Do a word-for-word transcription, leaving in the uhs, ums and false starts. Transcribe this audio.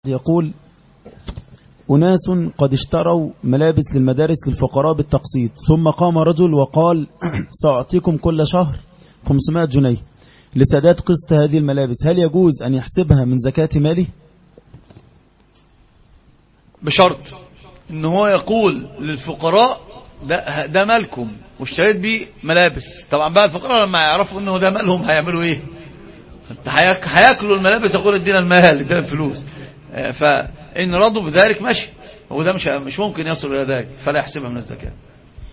يقول: أناس قد اشتروا ملابس للمدارس للفقراء بالتقسيط، ثم قام رجل وقال: سأعطيكم كل شهر خمسمائة جنيه لسداد قسط هذه الملابس، هل يجوز أن يحسبها من زكاة مالي؟ بشرط ان هو يقول للفقراء ده, ده مالكم واشتريت بيه ملابس. طبعا بقى الفقراء لما يعرفوا انه ده مالهم هيعملوا ايه؟ هياكلوا الملابس، يقول ادينا المال ادينا الفلوس. فإن رضوا بذلك ماشي، هو ده مش مش ممكن يصل إلى ذلك، فلا يحسبها من الزكاة.